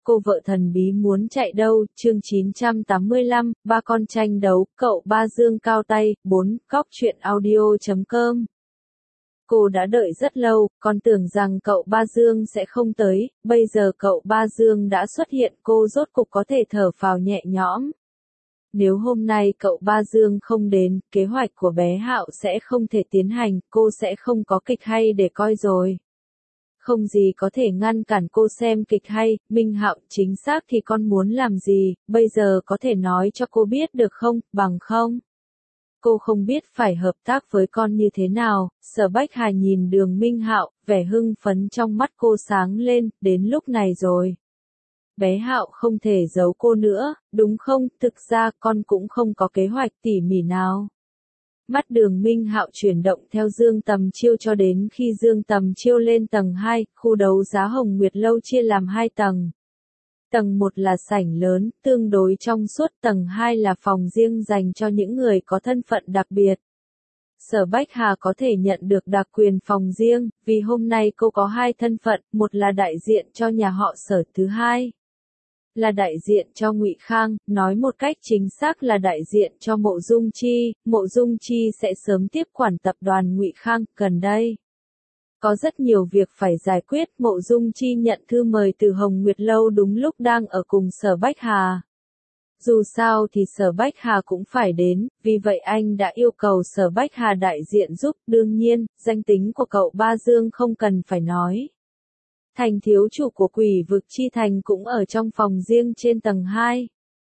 Cô vợ thần bí muốn chạy đâu, chương 985, ba con tranh đấu, cậu ba Dương cao tay, 4, góc truyện audio.com. Cô đã đợi rất lâu, con tưởng rằng cậu ba Dương sẽ không tới, bây giờ cậu ba Dương đã xuất hiện, cô rốt cục có thể thở phào nhẹ nhõm. Nếu hôm nay cậu ba Dương không đến, kế hoạch của bé Hạo sẽ không thể tiến hành, cô sẽ không có kịch hay để coi rồi. Không gì có thể ngăn cản cô xem kịch hay, Minh Hạo, chính xác thì con muốn làm gì, bây giờ có thể nói cho cô biết được không, bằng không? Cô không biết phải hợp tác với con như thế nào, Sở Bách Hà nhìn Đường Minh Hạo, vẻ hưng phấn trong mắt cô sáng lên, đến lúc này rồi. Bé Hạo không thể giấu cô nữa, đúng không, thực ra con cũng không có kế hoạch tỉ mỉ nào. Mắt Đường Minh Hạo chuyển động theo Dương Tầm Chiêu cho đến khi Dương Tầm Chiêu lên tầng 2, khu đấu giá Hồng Nguyệt Lâu chia làm 2 tầng. Tầng 1 là sảnh lớn, tương đối trong suốt, tầng 2 là phòng riêng dành cho những người có thân phận đặc biệt. Sở Bách Hà có thể nhận được đặc quyền phòng riêng, vì hôm nay cô có 2 thân phận, một là đại diện cho nhà họ Sở, thứ hai là đại diện cho Ngụy Khang, nói một cách chính xác là đại diện cho Mộ Dung Chi. Mộ Dung Chi sẽ sớm tiếp quản tập đoàn Ngụy Khang, gần đây có rất nhiều việc phải giải quyết. Mộ Dung Chi nhận thư mời từ Hồng Nguyệt Lâu đúng lúc đang ở cùng Sở Bách Hà. Dù sao thì Sở Bách Hà cũng phải đến, vì vậy anh đã yêu cầu Sở Bách Hà đại diện giúp, đương nhiên, danh tính của cậu ba Dương không cần phải nói. Thành thiếu chủ của Quỷ Vực Chi Thành cũng ở trong phòng riêng trên tầng 2.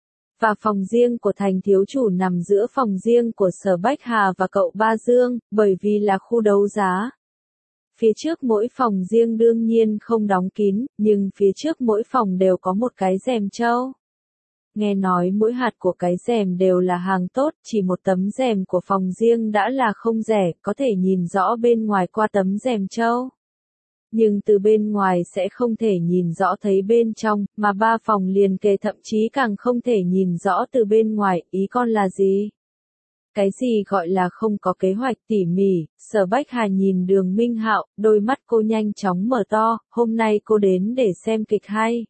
Và phòng riêng của thành thiếu chủ nằm giữa phòng riêng của Sở Bách Hà và cậu ba Dương, bởi vì là khu đấu giá. Phía trước mỗi phòng riêng đương nhiên không đóng kín, nhưng phía trước mỗi phòng đều có một cái rèm trâu. Nghe nói mỗi hạt của cái rèm đều là hàng tốt, chỉ một tấm rèm của phòng riêng đã là không rẻ, có thể nhìn rõ bên ngoài qua tấm rèm trâu. Nhưng từ bên ngoài sẽ không thể nhìn rõ thấy bên trong, mà 3 phòng liền kề thậm chí càng không thể nhìn rõ từ bên ngoài, ý con là gì? Cái gì gọi là không có kế hoạch tỉ mỉ? Sở Bách Hà nhìn Đường Minh Hạo, đôi mắt cô nhanh chóng mở to, hôm nay cô đến để xem kịch hay.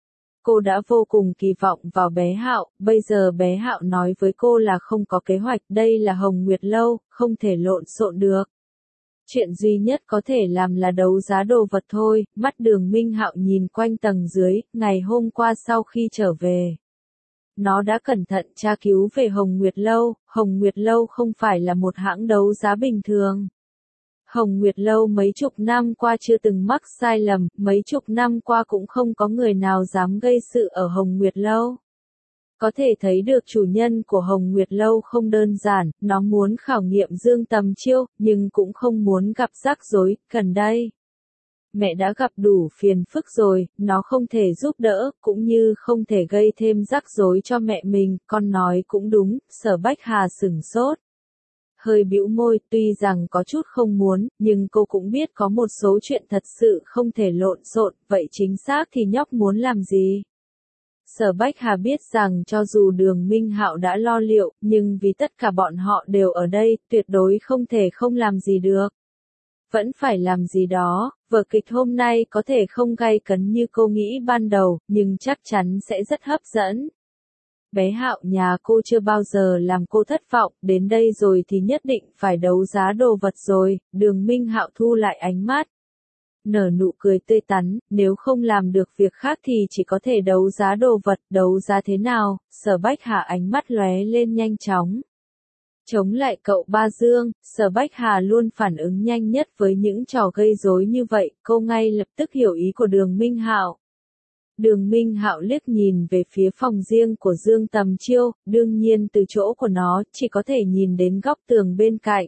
Cô đã vô cùng kỳ vọng vào bé Hạo, bây giờ bé Hạo nói với cô là không có kế hoạch, đây là Hồng Nguyệt Lâu, không thể lộn xộn được. Chuyện duy nhất có thể làm là đấu giá đồ vật thôi. Mắt Đường Minh Hạo nhìn quanh tầng dưới, ngày hôm qua sau khi trở về, nó đã cẩn thận tra cứu về Hồng Nguyệt Lâu. Hồng Nguyệt Lâu không phải là một hãng đấu giá bình thường. Hồng Nguyệt Lâu mấy chục năm qua chưa từng mắc sai lầm, mấy chục năm qua cũng không có người nào dám gây sự ở Hồng Nguyệt Lâu. Có thể thấy được chủ nhân của Hồng Nguyệt Lâu không đơn giản, nó muốn khảo nghiệm Dương Tầm Chiêu, nhưng cũng không muốn gặp rắc rối. Gần đây, mẹ đã gặp đủ phiền phức rồi, nó không thể giúp đỡ, cũng như không thể gây thêm rắc rối cho mẹ mình, con nói cũng đúng. Sở Bách Hà sửng sốt, hơi bĩu môi, tuy rằng có chút không muốn, nhưng cô cũng biết có một số chuyện thật sự không thể lộn xộn, vậy chính xác thì nhóc muốn làm gì? Sở Bách Hà biết rằng cho dù Đường Minh Hạo đã lo liệu, nhưng vì tất cả bọn họ đều ở đây, tuyệt đối không thể không làm gì được. Vẫn phải làm gì đó, vở kịch hôm nay có thể không gay cấn như cô nghĩ ban đầu, nhưng chắc chắn sẽ rất hấp dẫn. Bé Hạo nhà cô chưa bao giờ làm cô thất vọng, đến đây rồi thì nhất định phải đấu giá đồ vật rồi. Đường Minh Hạo thu lại ánh mắt, nở nụ cười tươi tắn, nếu không làm được việc khác thì chỉ có thể đấu giá đồ vật. Đấu giá thế nào? Sở Bách Hà ánh mắt lóe lên nhanh chóng. Chống lại cậu ba Dương, Sở Bách Hà luôn phản ứng nhanh nhất với những trò gây rối như vậy, cô ngay lập tức hiểu ý của Đường Minh Hạo. Đường Minh Hạo liếc nhìn về phía phòng riêng của Dương Tầm Chiêu, đương nhiên từ chỗ của nó chỉ có thể nhìn đến góc tường bên cạnh.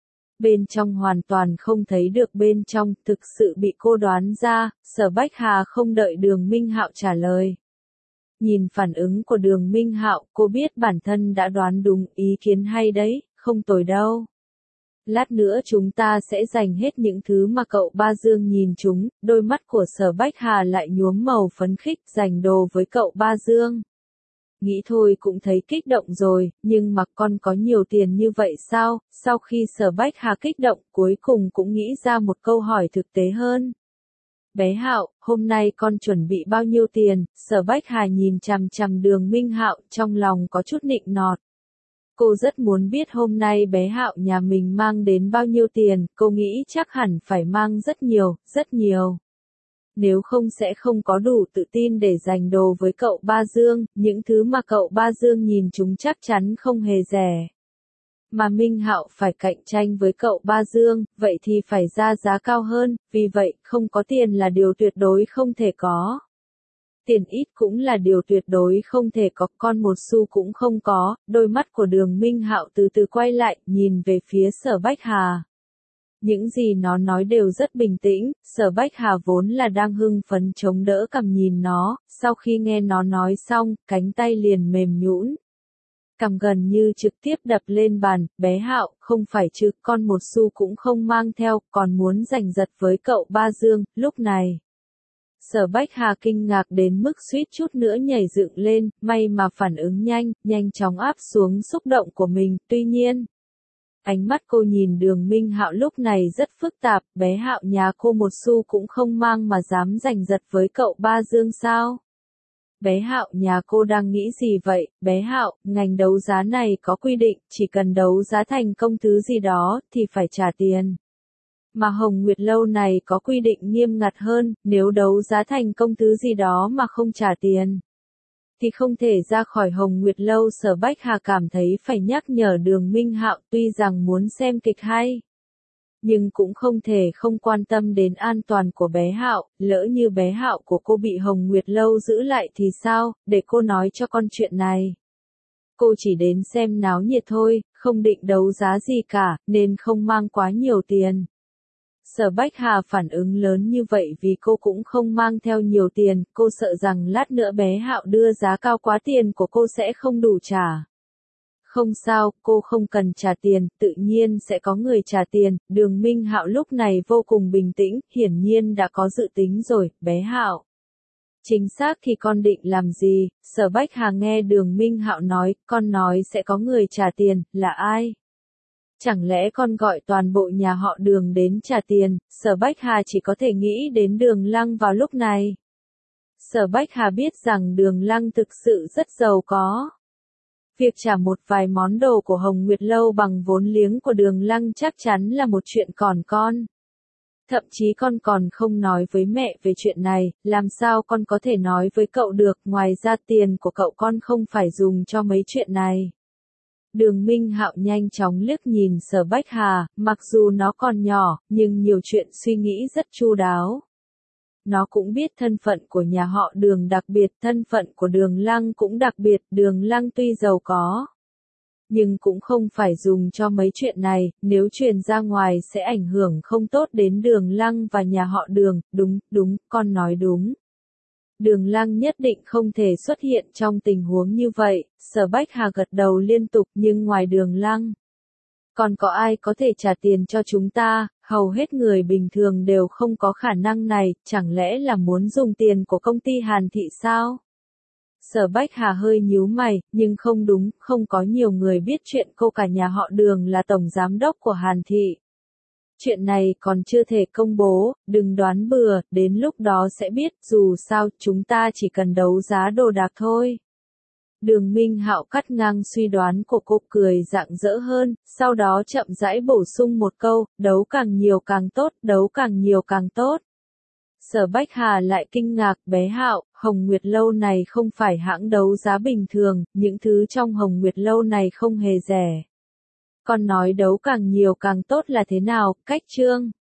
Bên trong hoàn toàn không thấy được bên trong, thực sự bị cô đoán ra. Sở Bách Hà không đợi Đường Minh Hạo trả lời. Nhìn phản ứng của Đường Minh Hạo, cô biết bản thân đã đoán đúng, ý kiến hay đấy, không tồi đâu. Lát nữa chúng ta sẽ dành hết những thứ mà cậu ba Dương nhìn chúng. Đôi mắt của Sở Bách Hà lại nhuốm màu phấn khích, dành đồ với cậu ba Dương. Nghĩ thôi cũng thấy kích động rồi, nhưng mà con có nhiều tiền như vậy sao? Sau khi Sở Bách Hà kích động, cuối cùng cũng nghĩ ra một câu hỏi thực tế hơn. Bé Hạo, hôm nay con chuẩn bị bao nhiêu tiền? Sở Bách Hà nhìn chằm chằm Đường Minh Hạo, trong lòng có chút nịnh nọt. Cô rất muốn biết hôm nay bé Hạo nhà mình mang đến bao nhiêu tiền, cô nghĩ chắc hẳn phải mang rất nhiều, rất nhiều. Nếu không sẽ không có đủ tự tin để giành đồ với cậu Ba Dương, những thứ mà cậu Ba Dương nhìn chúng chắc chắn không hề rẻ. Mà Minh Hạo phải cạnh tranh với cậu Ba Dương, vậy thì phải ra giá cao hơn, vì vậy không có tiền là điều tuyệt đối không thể có. Tiền ít cũng là điều tuyệt đối không thể có, con một xu cũng không có. Đôi mắt của Đường Minh Hạo từ từ quay lại, nhìn về phía Sở Bách Hà. Những gì nó nói đều rất bình tĩnh, Sở Bách Hà vốn là đang hưng phấn chống đỡ cằm nhìn nó, sau khi nghe nó nói xong, cánh tay liền mềm nhũn. Cằm gần như trực tiếp đập lên bàn, bé Hạo, không phải chứ, con một xu cũng không mang theo, còn muốn giành giật với cậu Ba Dương, lúc này. Sở Bách Hà kinh ngạc đến mức suýt chút nữa nhảy dựng lên, may mà phản ứng nhanh, nhanh chóng áp xuống xúc động của mình, tuy nhiên. Ánh mắt cô nhìn Đường Minh Hạo lúc này rất phức tạp, bé Hạo nhà cô một xu cũng không mang mà dám giành giật với cậu Ba Dương sao? Bé Hạo nhà cô đang nghĩ gì vậy? Bé Hạo, ngành đấu giá này có quy định, chỉ cần đấu giá thành công thứ gì đó, thì phải trả tiền. Mà Hồng Nguyệt Lâu này có quy định nghiêm ngặt hơn, nếu đấu giá thành công thứ gì đó mà không trả tiền, thì không thể ra khỏi Hồng Nguyệt Lâu. Sở Bách Hà cảm thấy phải nhắc nhở Đường Minh Hạo, tuy rằng muốn xem kịch hay, nhưng cũng không thể không quan tâm đến an toàn của bé Hạo, lỡ như bé Hạo của cô bị Hồng Nguyệt Lâu giữ lại thì sao, để cô nói cho con chuyện này. Cô chỉ đến xem náo nhiệt thôi, không định đấu giá gì cả, nên không mang quá nhiều tiền. Sở Bách Hà phản ứng lớn như vậy vì cô cũng không mang theo nhiều tiền, cô sợ rằng lát nữa bé Hạo đưa giá cao quá tiền của cô sẽ không đủ trả. Không sao, cô không cần trả tiền, tự nhiên sẽ có người trả tiền. Đường Minh Hạo lúc này vô cùng bình tĩnh, hiển nhiên đã có dự tính rồi, bé Hạo. Chính xác thì con định làm gì? Sở Bách Hà nghe Đường Minh Hạo nói, con nói sẽ có người trả tiền, là ai? Chẳng lẽ con gọi toàn bộ nhà họ Đường đến trả tiền? Sở Bách Hà chỉ có thể nghĩ đến Đường Lăng vào lúc này. Sở Bách Hà biết rằng Đường Lăng thực sự rất giàu có. Việc trả một vài món đồ của Hồng Nguyệt Lâu bằng vốn liếng của Đường Lăng chắc chắn là một chuyện còn con. Thậm chí con còn không nói với mẹ về chuyện này, làm sao con có thể nói với cậu được, ngoài ra tiền của cậu con không phải dùng cho mấy chuyện này. Đường Minh Hạo nhanh chóng liếc nhìn Sở Bách Hà, mặc dù nó còn nhỏ, nhưng nhiều chuyện suy nghĩ rất chu đáo. Nó cũng biết thân phận của nhà họ Đường đặc biệt, thân phận của Đường Lăng cũng đặc biệt, Đường Lăng tuy giàu có, nhưng cũng không phải dùng cho mấy chuyện này, nếu truyền ra ngoài sẽ ảnh hưởng không tốt đến Đường Lăng và nhà họ Đường, đúng, con nói đúng. Đường Lăng nhất định không thể xuất hiện trong tình huống như vậy, Sở Bách Hà gật đầu liên tục, nhưng ngoài Đường Lăng, còn có ai có thể trả tiền cho chúng ta? Hầu hết người bình thường đều không có khả năng này, chẳng lẽ là muốn dùng tiền của công ty Hàn Thị sao? Sở Bách Hà hơi nhíu mày, nhưng không đúng, không có nhiều người biết chuyện cô cả nhà họ Đường là tổng giám đốc của Hàn Thị. Chuyện này còn chưa thể công bố, đừng đoán bừa, đến lúc đó sẽ biết, dù sao chúng ta chỉ cần đấu giá đồ đạc thôi. Đường Minh Hạo cắt ngang suy đoán của cô, cười rạng rỡ hơn, sau đó chậm rãi bổ sung một câu, đấu càng nhiều càng tốt, đấu càng nhiều càng tốt. Sở Bách Hà lại kinh ngạc, bé Hạo, Hồng Nguyệt Lâu này không phải hãng đấu giá bình thường, những thứ trong Hồng Nguyệt Lâu này không hề rẻ. Con nói đấu càng nhiều càng tốt là thế nào? Cách chương